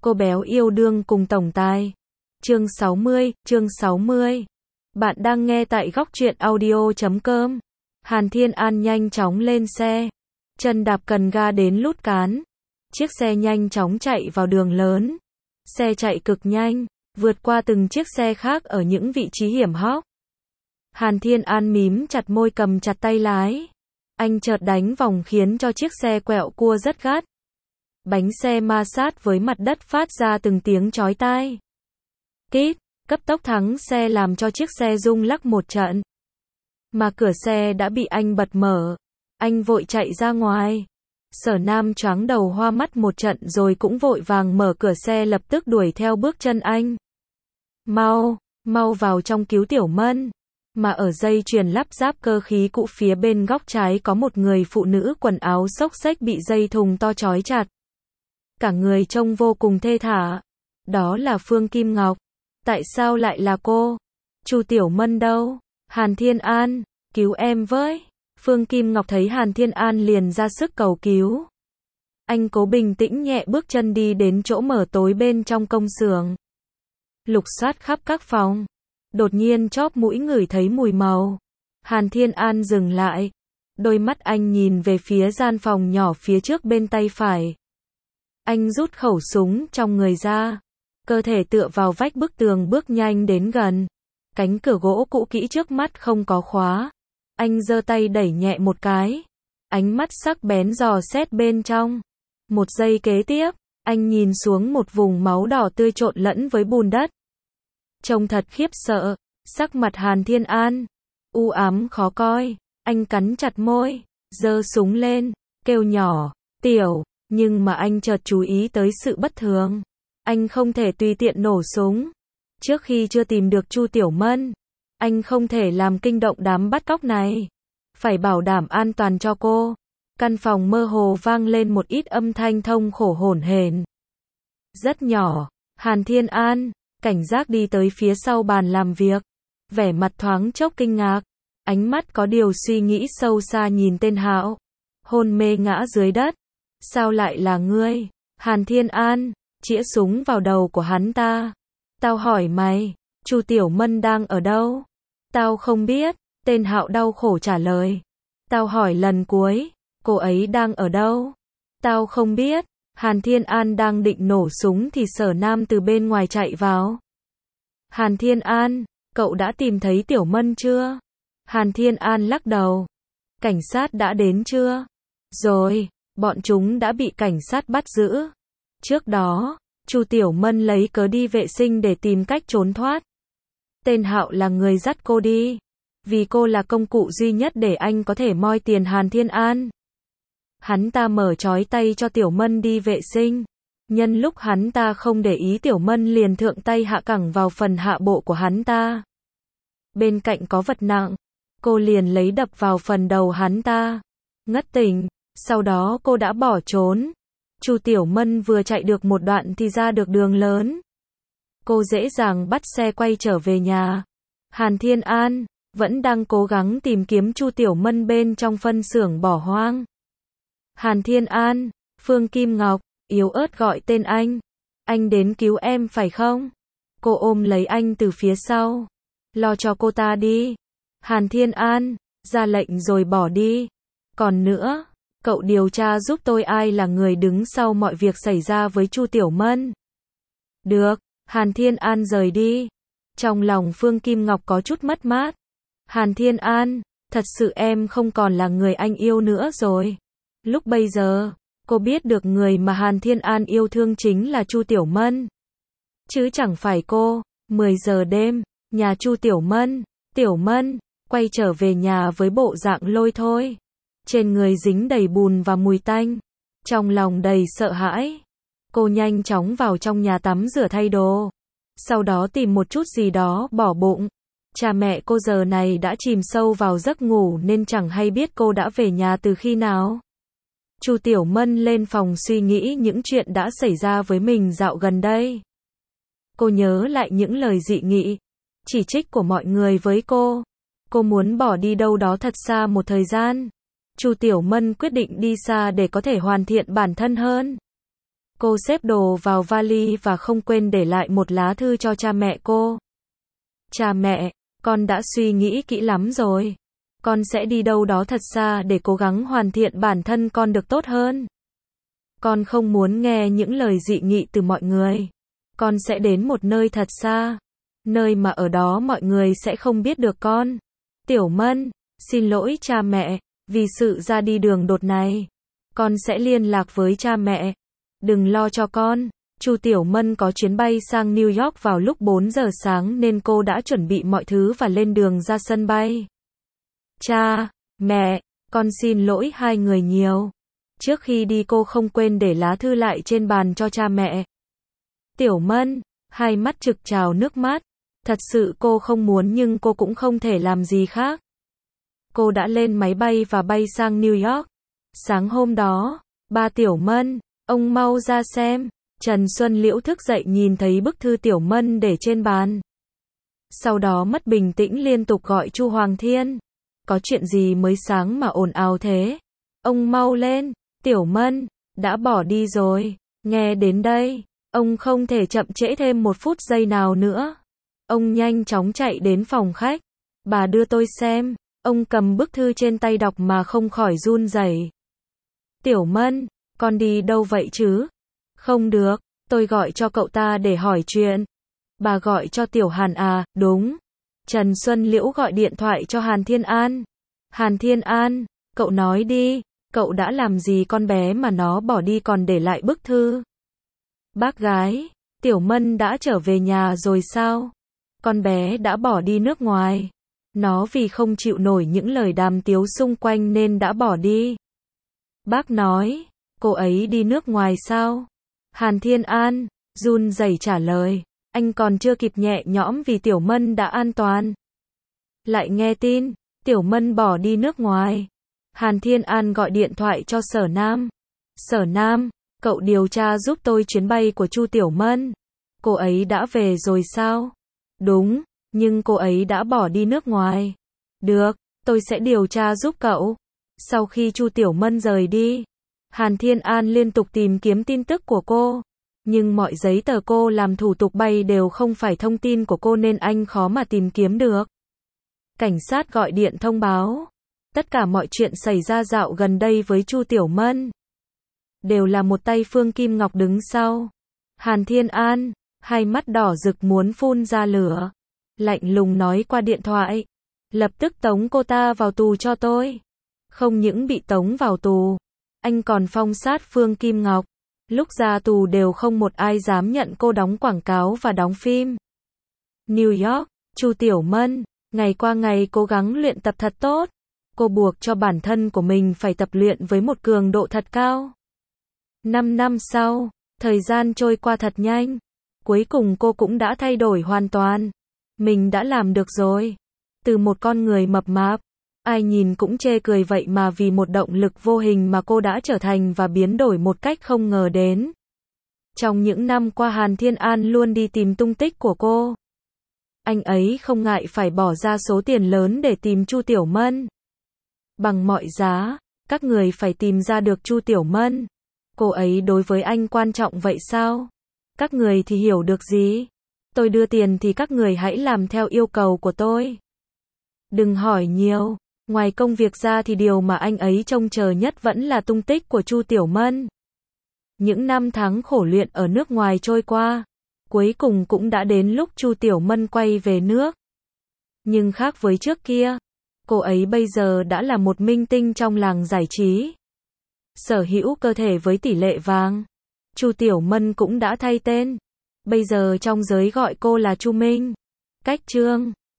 Cô béo yêu đương cùng tổng tài. Chương 60. Bạn đang nghe tại góc truyện audio.com. Hàn Thiên An nhanh chóng lên xe. Chân đạp cần ga đến Lút Cán. Chiếc xe nhanh chóng chạy vào đường lớn. Xe chạy cực nhanh, vượt qua từng chiếc xe khác ở những vị trí hiểm hóc. Hàn Thiên An mím chặt môi cầm chặt tay lái. Anh chợt đánh vòng khiến cho chiếc xe quẹo cua rất gắt. Bánh xe ma sát với mặt đất phát ra từng tiếng chói tai. Kít, cấp tốc thắng xe làm cho chiếc xe rung lắc một trận. Mà cửa xe đã bị anh bật mở. Anh vội chạy ra ngoài. Sở Nam choáng đầu hoa mắt một trận rồi cũng vội vàng mở cửa xe lập tức đuổi theo bước chân anh. Mau vào trong cứu Tiểu Mân. Mà ở dây chuyền lắp ráp cơ khí cũ phía bên góc trái có một người phụ nữ quần áo xốc xếch bị dây thừng to trói chặt. Cả người trông vô cùng thê thả. Đó là Phương Kim Ngọc. Tại sao lại là cô? Chu Tiểu Mân đâu? Hàn Thiên An, cứu em với. Phương Kim Ngọc thấy Hàn Thiên An liền ra sức cầu cứu. Anh cố bình tĩnh nhẹ bước chân đi đến chỗ mở tối bên trong công xưởng. Lục soát khắp các phòng. Đột nhiên chóp mũi ngửi thấy mùi màu. Hàn Thiên An dừng lại. Đôi mắt anh nhìn về phía gian phòng nhỏ phía trước bên tay phải. Anh rút khẩu súng trong người ra. Cơ thể tựa vào vách bức tường bước nhanh đến gần. Cánh cửa gỗ cũ kỹ trước mắt không có khóa. Anh giơ tay đẩy nhẹ một cái. Ánh mắt sắc bén dò xét bên trong. Một giây kế tiếp, anh nhìn xuống một vùng máu đỏ tươi trộn lẫn với bùn đất. Trông thật khiếp sợ. Sắc mặt Hàn Thiên An u ám khó coi. Anh cắn chặt môi, giơ súng lên, kêu nhỏ, Tiểu. Nhưng mà anh chợt chú ý tới sự bất thường. Anh không thể tùy tiện nổ súng. Trước khi chưa tìm được Chu Tiểu Mân, anh không thể làm kinh động đám bắt cóc này. Phải bảo đảm an toàn cho cô. Căn phòng mơ hồ vang lên một ít âm thanh thông khổ hổn hển. Rất nhỏ, Hàn Thiên An cảnh giác đi tới phía sau bàn làm việc. Vẻ mặt thoáng chốc kinh ngạc. Ánh mắt có điều suy nghĩ sâu xa nhìn tên Hạo. Hôn mê ngã dưới đất. Sao lại là ngươi? Hàn Thiên An chĩa súng vào đầu của hắn ta. Tao hỏi mày, Chu Tiểu Mân đang ở đâu? Tao không biết, tên Hạo đau khổ trả lời. Tao hỏi lần cuối, cô ấy đang ở đâu? Tao không biết. Hàn Thiên An đang định nổ súng thì Sở Nam từ bên ngoài chạy vào. Hàn Thiên An, cậu đã tìm thấy Tiểu Mân chưa? Hàn Thiên An lắc đầu. Cảnh sát đã đến chưa? Rồi, bọn chúng đã bị cảnh sát bắt giữ. Trước đó, Chu Tiểu Mân lấy cớ đi vệ sinh để tìm cách trốn thoát. Tên Hạo là người dắt cô đi. Vì cô là công cụ duy nhất để anh có thể moi tiền Hàn Thiên An. Hắn ta mở trói tay cho Tiểu Mân đi vệ sinh. Nhân lúc hắn ta không để ý Tiểu Mân liền thượng tay hạ cẳng vào phần hạ bộ của hắn ta. Bên cạnh có vật nặng. Cô liền lấy đập vào phần đầu hắn ta. Ngất tỉnh. Sau đó cô đã bỏ trốn. Chu Tiểu Mân vừa chạy được một đoạn thì ra được đường lớn. Cô dễ dàng bắt xe quay trở về nhà. Hàn Thiên An vẫn đang cố gắng tìm kiếm Chu Tiểu Mân bên trong phân xưởng bỏ hoang. Hàn Thiên An, Phương Kim Ngọc yếu ớt gọi tên anh. Anh đến cứu em phải không? Cô ôm lấy anh từ phía sau. Lo cho cô ta đi. Hàn Thiên An ra lệnh rồi bỏ đi. Còn nữa, cậu điều tra giúp tôi ai là người đứng sau mọi việc xảy ra với Chu Tiểu Mân. Được. Hàn Thiên An rời đi. Trong lòng Phương Kim Ngọc có chút mất mát. Hàn Thiên An, thật sự em không còn là người anh yêu nữa rồi. Lúc bây giờ, cô biết được người mà Hàn Thiên An yêu thương chính là Chu Tiểu Mân. Chứ chẳng phải cô. 10 giờ đêm, nhà Chu Tiểu Mân. Tiểu Mân quay trở về nhà với bộ dạng lôi thôi. Trên người dính đầy bùn và mùi tanh. Trong lòng đầy sợ hãi. Cô nhanh chóng vào trong nhà tắm rửa thay đồ. Sau đó tìm một chút gì đó bỏ bụng. Cha mẹ cô giờ này đã chìm sâu vào giấc ngủ nên chẳng hay biết cô đã về nhà từ khi nào. Chu Tiểu Mân lên phòng suy nghĩ những chuyện đã xảy ra với mình dạo gần đây. Cô nhớ lại những lời dị nghị, chỉ trích của mọi người với cô. Cô muốn bỏ đi đâu đó thật xa một thời gian. Chu Tiểu Mân quyết định đi xa để có thể hoàn thiện bản thân hơn. Cô xếp đồ vào vali và không quên để lại một lá thư cho cha mẹ cô. Cha mẹ, con đã suy nghĩ kỹ lắm rồi. Con sẽ đi đâu đó thật xa để cố gắng hoàn thiện bản thân con được tốt hơn. Con không muốn nghe những lời dị nghị từ mọi người. Con sẽ đến một nơi thật xa. Nơi mà ở đó mọi người sẽ không biết được con. Tiểu Mân, xin lỗi cha mẹ, vì sự ra đi đường đột này. Con sẽ liên lạc với cha mẹ. Đừng lo cho con. Chu Tiểu Mân có chuyến bay sang New York vào lúc 4 giờ sáng nên cô đã chuẩn bị mọi thứ và lên đường ra sân bay. Cha, mẹ, con xin lỗi hai người nhiều. Trước khi đi cô không quên để lá thư lại trên bàn cho cha mẹ. Tiểu Mân, hai mắt trực trào nước mắt. Thật sự cô không muốn nhưng cô cũng không thể làm gì khác. Cô đã lên máy bay và bay sang New York. Sáng hôm đó, ba Tiểu Mân, ông mau ra xem. Trần Xuân Liễu thức dậy nhìn thấy bức thư Tiểu Mân để trên bàn. Sau đó mất bình tĩnh liên tục gọi Chu Hoàng Thiên. Có chuyện gì mới sáng mà ồn ào thế? Ông mau lên, Tiểu Mân, đã bỏ đi rồi. Nghe đến đây, ông không thể chậm trễ thêm một phút giây nào nữa. Ông nhanh chóng chạy đến phòng khách. Bà đưa tôi xem. Ông cầm bức thư trên tay đọc mà không khỏi run rẩy. Tiểu Mân, con đi đâu vậy chứ? Không được, tôi gọi cho cậu ta để hỏi chuyện. Bà gọi cho Tiểu Hàn à, đúng. Trần Xuân Liễu gọi điện thoại cho Hàn Thiên An. Hàn Thiên An, cậu nói đi, cậu đã làm gì con bé mà nó bỏ đi còn để lại bức thư? Bác gái, Tiểu Mân đã trở về nhà rồi sao? Con bé đã bỏ đi nước ngoài. Nó vì không chịu nổi những lời đàm tiếu xung quanh nên đã bỏ đi. Bác nói, cô ấy đi nước ngoài sao? Hàn Thiên An, run rẩy trả lời, anh còn chưa kịp nhẹ nhõm vì Tiểu Mân đã an toàn. Lại nghe tin, Tiểu Mân bỏ đi nước ngoài. Hàn Thiên An gọi điện thoại cho Sở Nam. Sở Nam, cậu điều tra giúp tôi chuyến bay của Chu Tiểu Mân. Cô ấy đã về rồi sao? Đúng, nhưng cô ấy đã bỏ đi nước ngoài. Được, tôi sẽ điều tra giúp cậu. Sau khi Chu Tiểu Mân rời đi, Hàn Thiên An liên tục tìm kiếm tin tức của cô. Nhưng mọi giấy tờ cô làm thủ tục bay đều không phải thông tin của cô nên anh khó mà tìm kiếm được. Cảnh sát gọi điện thông báo. Tất cả mọi chuyện xảy ra dạo gần đây với Chu Tiểu Mân đều là một tay Phương Kim Ngọc đứng sau. Hàn Thiên An, hai mắt đỏ rực muốn phun ra lửa. Lạnh lùng nói qua điện thoại. Lập tức tống cô ta vào tù cho tôi. Không những bị tống vào tù, anh còn phong sát Phương Kim Ngọc. Lúc ra tù đều không một ai dám nhận cô đóng quảng cáo và đóng phim. New York, Chu Tiểu Mân, ngày qua ngày cố gắng luyện tập thật tốt. Cô buộc cho bản thân của mình phải tập luyện với một cường độ thật cao. 5 năm sau, thời gian trôi qua thật nhanh. Cuối cùng cô cũng đã thay đổi hoàn toàn. Mình đã làm được rồi. Từ một con người mập mạp, ai nhìn cũng chê cười vậy mà vì một động lực vô hình mà cô đã trở thành và biến đổi một cách không ngờ đến. Trong những năm qua Hàn Thiên An luôn đi tìm tung tích của cô. Anh ấy không ngại phải bỏ ra số tiền lớn để tìm Chu Tiểu Mân. Bằng mọi giá, các người phải tìm ra được Chu Tiểu Mân. Cô ấy đối với anh quan trọng vậy sao? Các người thì hiểu được gì? Tôi đưa tiền thì các người hãy làm theo yêu cầu của tôi. Đừng hỏi nhiều. Ngoài công việc ra thì điều mà anh ấy trông chờ nhất vẫn là tung tích của Chu Tiểu Mân. Những năm tháng khổ luyện ở nước ngoài trôi qua, cuối cùng cũng đã đến lúc Chu Tiểu Mân quay về nước. Nhưng khác với trước kia, cô ấy bây giờ đã là một minh tinh trong làng giải trí. Sở hữu cơ thể với tỷ lệ vàng. Chu Tiểu Mân cũng đã thay tên. Bây giờ trong giới gọi cô là Chu Minh. Cách chương